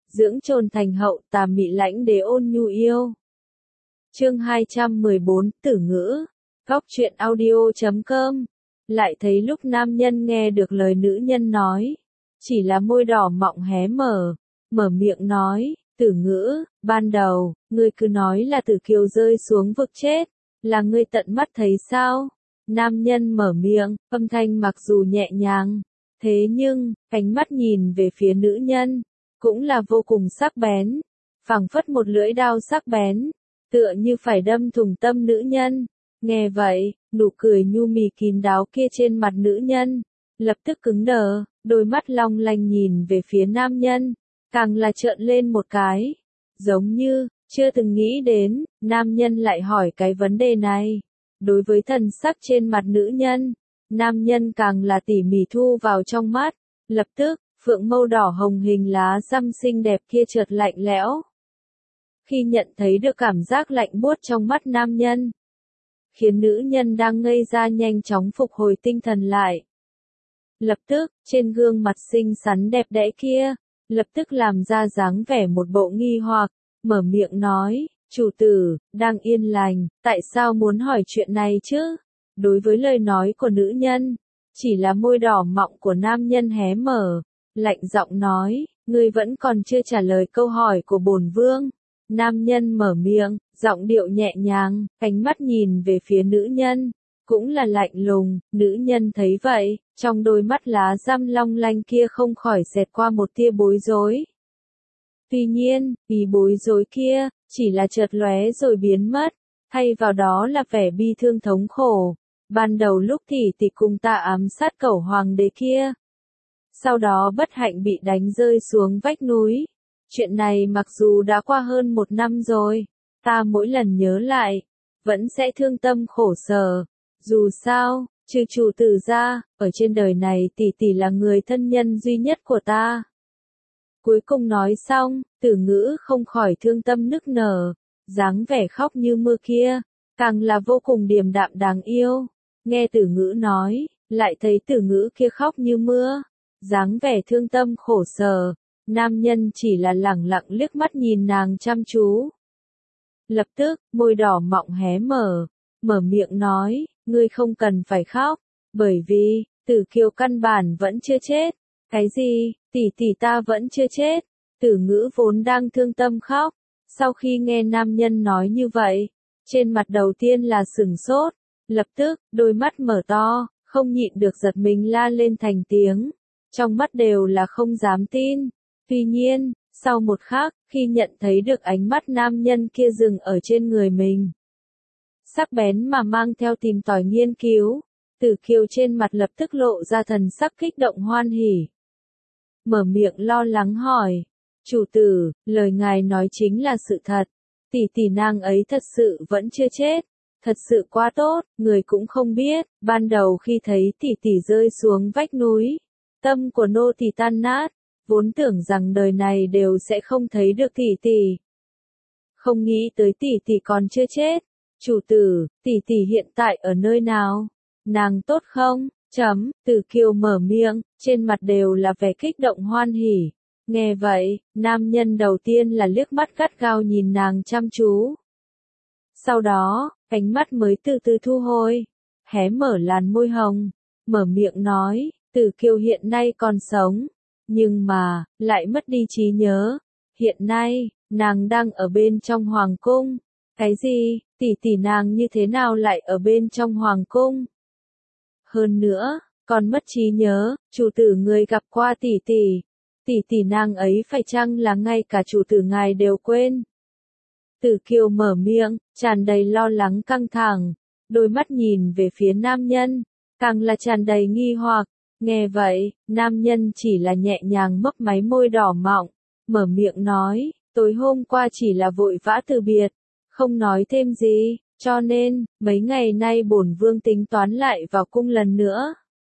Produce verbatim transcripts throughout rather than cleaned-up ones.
dưỡng trồn thành hậu, tà mị lãnh đế ôn nhu yêu. Chương hai trăm mười bốn, Tử ngữ. Góc truyện audio chấm com. Lại thấy lúc nam nhân nghe được lời nữ nhân nói, chỉ là môi đỏ mọng hé mở, mở miệng nói, Tử ngữ, ban đầu, ngươi cứ nói là Tử Kiều rơi xuống vực chết, là ngươi tận mắt thấy sao? Nam nhân mở miệng, âm thanh mặc dù nhẹ nhàng, thế nhưng, ánh mắt nhìn về phía nữ nhân, cũng là vô cùng sắc bén, phảng phất một lưỡi đao sắc bén, tựa như phải đâm thủng tâm nữ nhân. Nghe vậy, nụ cười nhu mì kín đáo kia trên mặt nữ nhân, lập tức cứng đờ, đôi mắt long lanh nhìn về phía nam nhân, càng là trợn lên một cái, giống như, chưa từng nghĩ đến, nam nhân lại hỏi cái vấn đề này. Đối với thần sắc trên mặt nữ nhân, nam nhân càng là tỉ mỉ thu vào trong mắt, lập tức, phượng mâu đỏ hồng hình lá răm xinh đẹp kia chợt lạnh lẽo. Khi nhận thấy được cảm giác lạnh buốt trong mắt nam nhân, khiến nữ nhân đang ngây ra nhanh chóng phục hồi tinh thần lại. Lập tức, trên gương mặt xinh xắn đẹp đẽ kia, lập tức làm ra dáng vẻ một bộ nghi hoặc, mở miệng nói, chủ tử, đang yên lành, tại sao muốn hỏi chuyện này chứ? Đối với lời nói của nữ nhân, chỉ là môi đỏ mọng của nam nhân hé mở, lạnh giọng nói, ngươi vẫn còn chưa trả lời câu hỏi của bổn vương. Nam nhân mở miệng, giọng điệu nhẹ nhàng, ánh mắt nhìn về phía nữ nhân, cũng là lạnh lùng, nữ nhân thấy vậy, trong đôi mắt lá răm long lanh kia không khỏi xẹt qua một tia bối rối. Tuy nhiên, vì bối rối kia, chỉ là chợt lóe rồi biến mất, thay vào đó là vẻ bi thương thống khổ. Ban đầu lúc tỷ tỷ cùng ta ám sát cẩu hoàng đế kia, sau đó bất hạnh bị đánh rơi xuống vách núi. Chuyện này mặc dù đã qua hơn một năm rồi, ta mỗi lần nhớ lại, vẫn sẽ thương tâm khổ sở. Dù sao, trừ chủ tử ra, ở trên đời này tỷ tỷ là người thân nhân duy nhất của ta. Cuối cùng nói xong, Tử ngữ không khỏi thương tâm nức nở, dáng vẻ khóc như mưa kia, càng là vô cùng điềm đạm đáng yêu. Nghe Tử ngữ nói, lại thấy Tử ngữ kia khóc như mưa, dáng vẻ thương tâm khổ sở. Nam nhân chỉ là lẳng lặng liếc mắt nhìn nàng chăm chú. Lập tức, môi đỏ mọng hé mở, mở miệng nói, ngươi không cần phải khóc, bởi vì, Tử Kiều căn bản vẫn chưa chết. Cái gì, tỷ tỷ ta vẫn chưa chết? Tử ngữ vốn đang thương tâm khóc, sau khi nghe nam nhân nói như vậy, trên mặt đầu tiên là sửng sốt, lập tức, đôi mắt mở to, không nhịn được giật mình la lên thành tiếng, trong mắt đều là không dám tin. Tuy nhiên, sau một khắc, khi nhận thấy được ánh mắt nam nhân kia dừng ở trên người mình, sắc bén mà mang theo tìm tòi nghiên cứu, Tử Kiều trên mặt lập tức lộ ra thần sắc kích động hoan hỉ. Mở miệng lo lắng hỏi, chủ tử, lời ngài nói chính là sự thật, tỷ tỷ nàng ấy thật sự vẫn chưa chết, thật sự quá tốt, người cũng không biết, ban đầu khi thấy tỷ tỷ rơi xuống vách núi, tâm của nô tỳ tan nát, vốn tưởng rằng đời này đều sẽ không thấy được tỷ tỷ. Không nghĩ tới tỷ tỷ còn chưa chết. Chủ tử, tỷ tỷ hiện tại ở nơi nào? Nàng tốt không? Chấm, Tử Kiều mở miệng, trên mặt đều là vẻ kích động hoan hỉ. Nghe vậy, nam nhân đầu tiên là liếc mắt gắt gao nhìn nàng chăm chú. Sau đó, ánh mắt mới từ từ thu hồi, hé mở làn môi hồng, mở miệng nói, Tử Kiều hiện nay còn sống, nhưng mà, lại mất đi trí nhớ. Hiện nay, nàng đang ở bên trong hoàng cung. Cái gì, tỷ tỷ nàng như thế nào lại ở bên trong hoàng cung? Hơn nữa, còn mất trí nhớ, chủ tử người gặp qua tỷ tỷ. Tỷ tỷ nàng ấy phải chăng là ngay cả chủ tử ngài đều quên? Tử Kiều mở miệng, tràn đầy lo lắng căng thẳng, đôi mắt nhìn về phía nam nhân, càng là tràn đầy nghi hoặc. Nghe vậy, nam nhân chỉ là nhẹ nhàng mấp máy môi đỏ mọng, mở miệng nói, tối hôm qua chỉ là vội vã từ biệt, không nói thêm gì, cho nên, mấy ngày nay bổn vương tính toán lại vào cung lần nữa.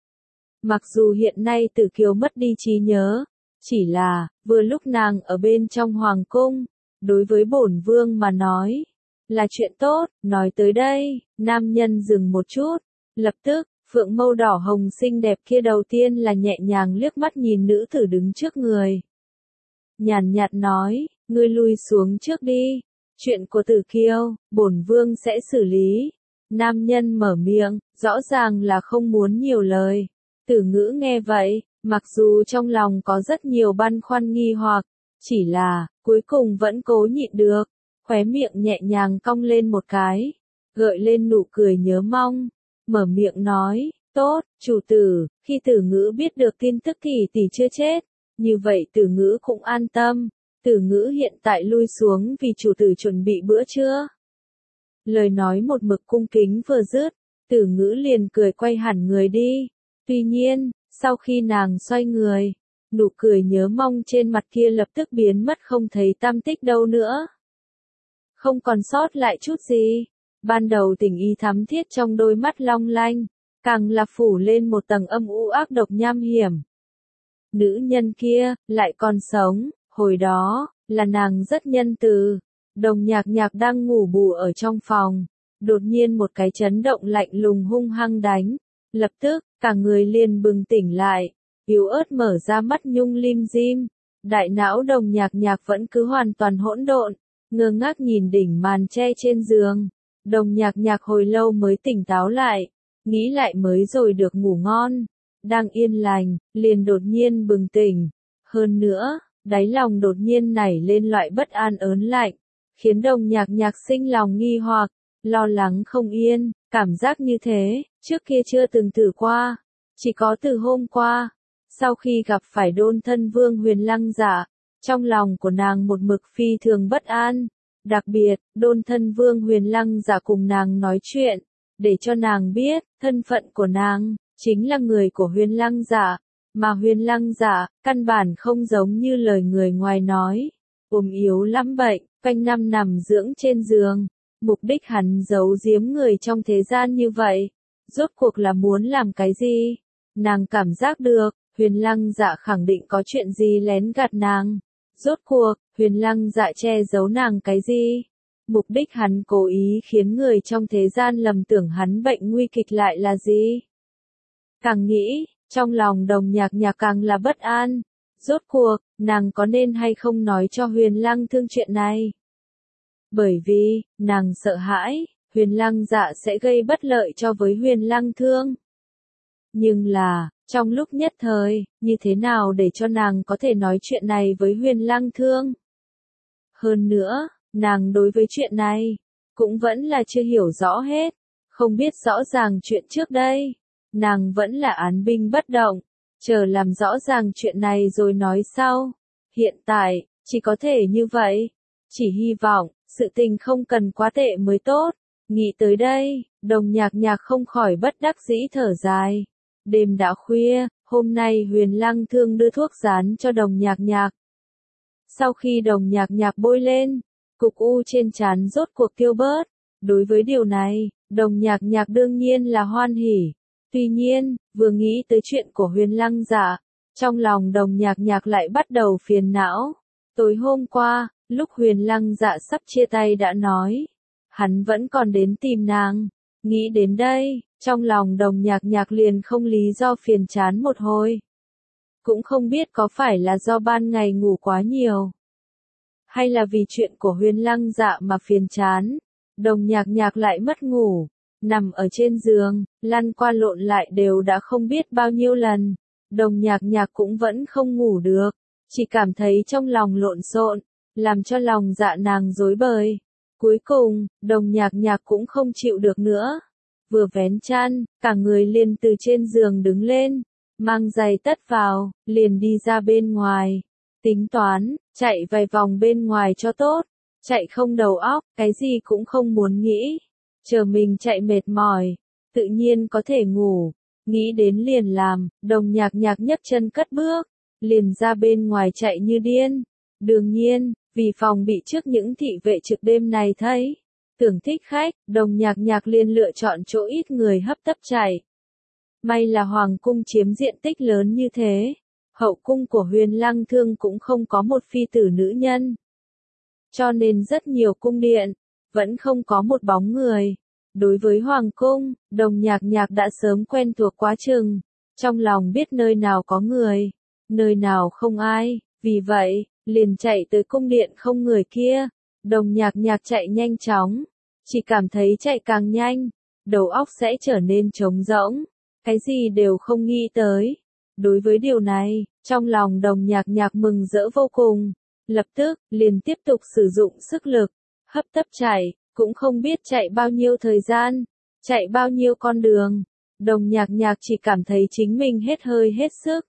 Mặc dù hiện nay Tử Kiều mất đi trí nhớ, chỉ là, vừa lúc nàng ở bên trong hoàng cung, đối với bổn vương mà nói, là chuyện tốt. Nói tới đây, nam nhân dừng một chút, lập tức, phượng mâu đỏ hồng xinh đẹp kia đầu tiên là nhẹ nhàng liếc mắt nhìn nữ tử đứng trước người. nhàn nhạt nói, ngươi lui xuống trước đi, chuyện của Tử Kiêu, bổn vương sẽ xử lý. Nam nhân mở miệng, rõ ràng là không muốn nhiều lời. Tử Ngữ nghe vậy, mặc dù trong lòng có rất nhiều băn khoăn nghi hoặc, chỉ là, cuối cùng vẫn cố nhịn được, khóe miệng nhẹ nhàng cong lên một cái, gợi lên nụ cười nhớ mong, mở miệng nói, tốt, chủ tử, khi Tử Ngữ biết được tin tức tỷ tỷ chưa chết, như vậy Tử Ngữ cũng an tâm, Tử Ngữ hiện tại lui xuống vì chủ tử chuẩn bị bữa trưa. Lời nói một mực cung kính vừa dứt, Tử Ngữ liền cười quay hẳn người đi, tuy nhiên, sau khi nàng xoay người, nụ cười nhớ mong trên mặt kia lập tức biến mất không thấy tăm tích đâu nữa. Không còn sót lại chút gì, ban đầu tình ý thắm thiết trong đôi mắt long lanh, càng là phủ lên một tầng âm u ác độc nham hiểm. Nữ nhân kia, lại còn sống, hồi đó, là nàng rất nhân từ. Đồng Nhạc Nhạc đang ngủ bù ở trong phòng, đột nhiên một cái chấn động lạnh lùng hung hăng đánh, lập tức, cả người liền bừng tỉnh lại, yếu ớt mở ra mắt nhung lim dim, đại não Đồng Nhạc Nhạc vẫn cứ hoàn toàn hỗn độn, ngơ ngác nhìn đỉnh màn che trên giường. Đồng Nhạc Nhạc hồi lâu mới tỉnh táo lại, nghĩ lại mới rồi được ngủ ngon, đang yên lành, liền đột nhiên bừng tỉnh, hơn nữa, đáy lòng đột nhiên nảy lên loại bất an ớn lạnh, khiến Đồng Nhạc Nhạc sinh lòng nghi hoặc, lo lắng không yên, cảm giác như thế, trước kia chưa từng thử qua, chỉ có từ hôm qua, sau khi gặp phải Đôn Thân Vương Huyền Lăng Dạ, trong lòng của nàng một mực phi thường bất an, đặc biệt, Đôn Thân Vương Huyền Lăng Dạ cùng nàng nói chuyện, để cho nàng biết, thân phận của nàng, chính là người của Huyền Lăng Dạ, mà Huyền Lăng Dạ, căn bản không giống như lời người ngoài nói, ốm yếu lắm bệnh, quanh năm nằm dưỡng trên giường, mục đích hắn giấu giếm người trong thế gian như vậy, rốt cuộc là muốn làm cái gì? Nàng cảm giác được, Huyền Lăng Dạ khẳng định có chuyện gì lén gạt nàng, rốt cuộc, Huyền Lăng Dạ che giấu nàng cái gì? Mục đích hắn cố ý khiến người trong thế gian lầm tưởng hắn bệnh nguy kịch lại là gì? Càng nghĩ, trong lòng Đồng Nhạc Nhạc càng là bất an, rốt cuộc, nàng có nên hay không nói cho Huyền Lăng Thương chuyện này? Bởi vì, nàng sợ hãi, Huyền Lăng Dạ sẽ gây bất lợi cho với Huyền Lăng Thương. Nhưng là, trong lúc nhất thời, như thế nào để cho nàng có thể nói chuyện này với Huyền Lăng Thương? Hơn nữa, nàng đối với chuyện này, cũng vẫn là chưa hiểu rõ hết, không biết rõ ràng chuyện trước đây. Nàng vẫn là án binh bất động, chờ làm rõ ràng chuyện này rồi nói sau. Hiện tại, chỉ có thể như vậy. Chỉ hy vọng, sự tình không cần quá tệ mới tốt. Nghĩ tới đây, Đồng Nhạc Nhạc không khỏi bất đắc dĩ thở dài. Đêm đã khuya, hôm nay Huyền Lăng Thương đưa thuốc rán cho Đồng Nhạc Nhạc. Sau khi Đồng Nhạc Nhạc bôi lên, cục u trên trán rốt cuộc tiêu bớt. Đối với điều này, Đồng Nhạc Nhạc đương nhiên là hoan hỉ. Tuy nhiên, vừa nghĩ tới chuyện của Huyền Lăng Dạ, trong lòng Đồng Nhạc Nhạc lại bắt đầu phiền não. Tối hôm qua, lúc Huyền Lăng Dạ sắp chia tay đã nói, hắn vẫn còn đến tìm nàng. Nghĩ đến đây, trong lòng Đồng Nhạc Nhạc liền không lý do phiền chán một hồi. Cũng không biết có phải là do ban ngày ngủ quá nhiều, hay là vì chuyện của Huyền Lăng Dạ mà phiền chán. Đồng Nhạc Nhạc lại mất ngủ, nằm ở trên giường, lăn qua lộn lại đều đã không biết bao nhiêu lần. Đồng Nhạc Nhạc cũng vẫn không ngủ được, chỉ cảm thấy trong lòng lộn xộn, làm cho lòng dạ nàng rối bời. Cuối cùng, Đồng Nhạc Nhạc cũng không chịu được nữa. Vừa vén chăn, cả người liền từ trên giường đứng lên, mang giày tất vào, liền đi ra bên ngoài. Tính toán, chạy vài vòng bên ngoài cho tốt, chạy không đầu óc, cái gì cũng không muốn nghĩ. Chờ mình chạy mệt mỏi, tự nhiên có thể ngủ. Nghĩ đến liền làm, Đồng Nhạc Nhạc nhấc chân cất bước, liền ra bên ngoài chạy như điên. Đương nhiên, vì phòng bị trước những thị vệ trực đêm này thấy, tưởng thích khách, Đồng Nhạc Nhạc liền lựa chọn chỗ ít người hấp tấp chạy. May là Hoàng cung chiếm diện tích lớn như thế, hậu cung của Huyền Lăng Thương cũng không có một phi tử nữ nhân. Cho nên rất nhiều cung điện, vẫn không có một bóng người. Đối với Hoàng cung, Đồng Nhạc Nhạc đã sớm quen thuộc quá chừng, trong lòng biết nơi nào có người, nơi nào không ai, vì vậy, liền chạy tới cung điện không người kia. Đồng nhạc nhạc chạy nhanh chóng, chỉ cảm thấy chạy càng nhanh, đầu óc sẽ trở nên trống rỗng, cái gì đều không nghĩ tới. Đối với điều này, trong lòng đồng nhạc nhạc mừng rỡ vô cùng, lập tức, liền tiếp tục sử dụng sức lực, hấp tấp chạy, cũng không biết chạy bao nhiêu thời gian, chạy bao nhiêu con đường. Đồng nhạc nhạc chỉ cảm thấy chính mình hết hơi hết sức.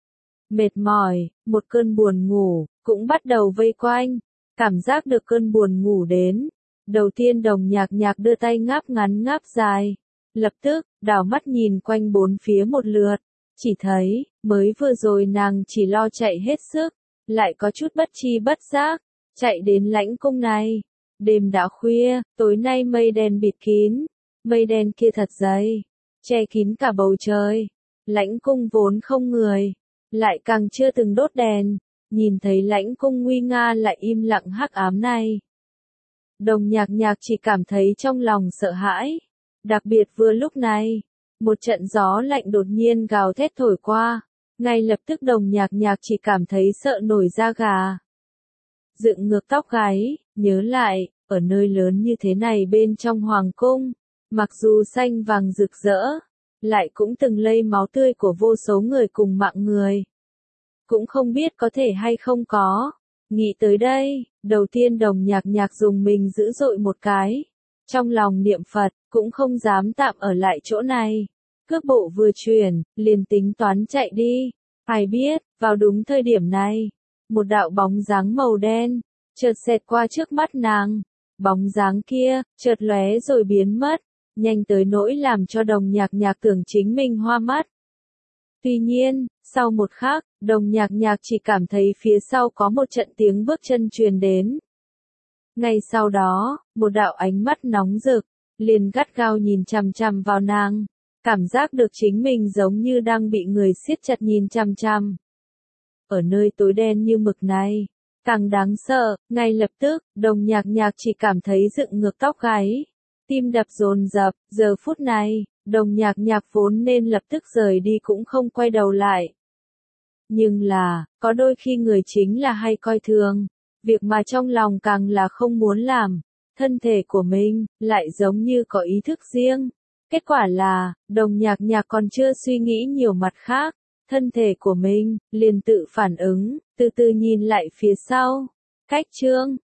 Mệt mỏi, một cơn buồn ngủ, cũng bắt đầu vây quanh, cảm giác được cơn buồn ngủ đến. Đầu tiên đồng nhạc nhạc đưa tay ngáp ngắn ngáp dài, lập tức, đảo mắt nhìn quanh bốn phía một lượt, chỉ thấy, mới vừa rồi nàng chỉ lo chạy hết sức, lại có chút bất tri bất giác, chạy đến lãnh cung này. Đêm đã khuya, tối nay mây đen bịt kín, mây đen kia thật dày, che kín cả bầu trời. Lãnh cung vốn không người, lại càng chưa từng đốt đèn, nhìn thấy lãnh cung nguy nga lại im lặng hắc ám này. Đồng nhạc nhạc chỉ cảm thấy trong lòng sợ hãi, đặc biệt vừa lúc này, một trận gió lạnh đột nhiên gào thét thổi qua, ngay lập tức đồng nhạc nhạc chỉ cảm thấy sợ nổi da gà. Dựng ngược tóc gáy, nhớ lại, ở nơi lớn như thế này bên trong hoàng cung, mặc dù xanh vàng rực rỡ, lại cũng từng lây máu tươi của vô số người cùng mạng người. Cũng không biết có thể hay không có. Nghĩ tới đây, đầu tiên đồng nhạc nhạc dùng mình dữ dội một cái. Trong lòng niệm Phật, cũng không dám tạm ở lại chỗ này. Cước bộ vừa chuyển, liền tính toán chạy đi. Ai biết, vào đúng thời điểm này, một đạo bóng dáng màu đen, chợt xẹt qua trước mắt nàng. Bóng dáng kia, chợt lóe rồi biến mất, nhanh tới nỗi làm cho đồng nhạc nhạc tưởng chính mình hoa mắt. Tuy nhiên, sau một khắc, đồng nhạc nhạc chỉ cảm thấy phía sau có một trận tiếng bước chân truyền đến. Ngay sau đó, một đạo ánh mắt nóng rực, liền gắt gao nhìn chằm chằm vào nàng, cảm giác được chính mình giống như đang bị người siết chặt nhìn chằm chằm. Ở nơi tối đen như mực này, càng đáng sợ, ngay lập tức, đồng nhạc nhạc chỉ cảm thấy dựng ngược tóc gáy, tim đập dồn dập. Giờ phút này, đồng nhạc nhạc vốn nên lập tức rời đi cũng không quay đầu lại. Nhưng là, có đôi khi người chính là hay coi thường, việc mà trong lòng càng là không muốn làm, thân thể của mình, lại giống như có ý thức riêng. Kết quả là, đồng nhạc nhạc còn chưa suy nghĩ nhiều mặt khác, thân thể của mình, liền tự phản ứng, từ từ nhìn lại phía sau. Cách chương